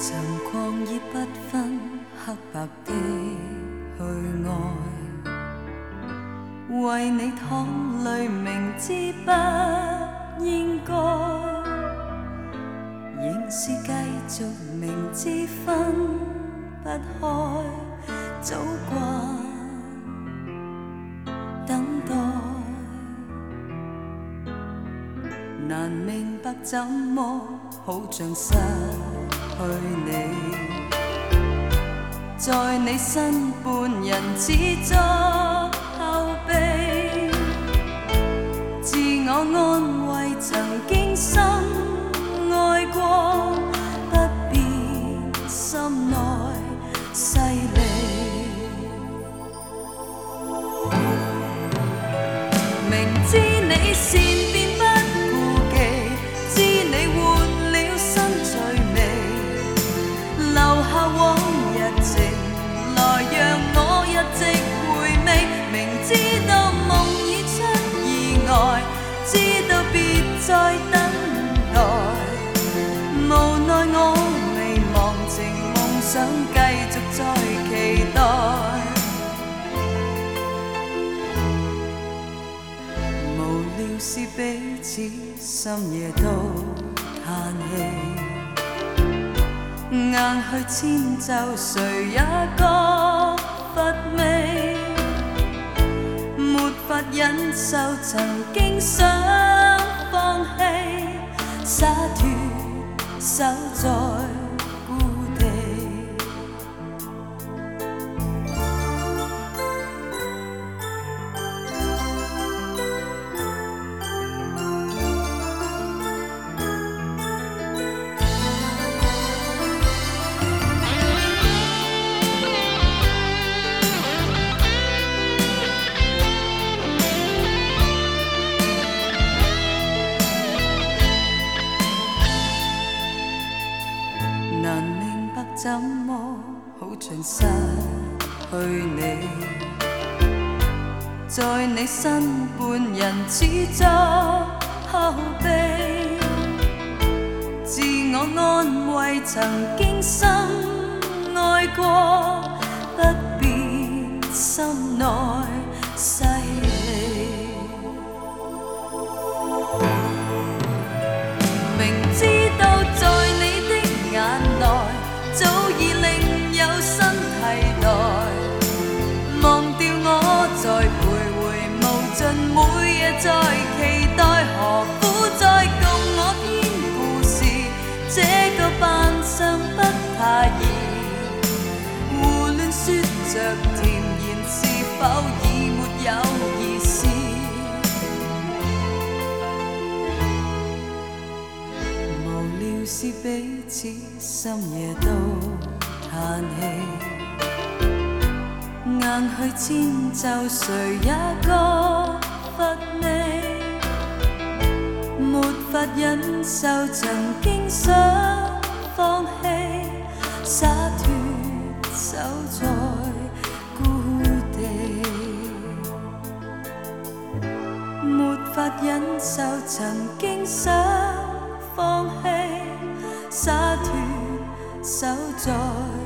曾狂熱不分黑白的去愛，為你淌淚明知不應該，仍是繼續明知分不開，早慣等待，難明白怎麼好像失去你，在你身伴人只作後備，自我安慰曾經深愛過，不變心內勢利，明知你善變不顧忌，知你換了新趣味，留下往日情來讓我一直回味，明知道夢已出意外，知道別再等待，無奈我未忘情夢想繼續再期待，無聊是彼此深夜都嘆氣，硬去遷就誰也覺乏味，沒法忍受曾經想放棄，灑脱守在故地，難明白怎麼好像失去你，在你身伴人只作後備，自我安慰曾經深愛過，不變心內勢利，明知道在你的眼內早已另有新替代，忘掉我在徘徊無盡，每夜在期待，何苦再共我編故事，這個扮相不太易，胡亂說着甜言是否已沒有意思，無聊是彼此深夜都嘆氣，硬去遷就誰也覺乏味，沒法忍受曾經想放棄，灑脱守在故地，沒法忍受曾經想放棄，灑脱守在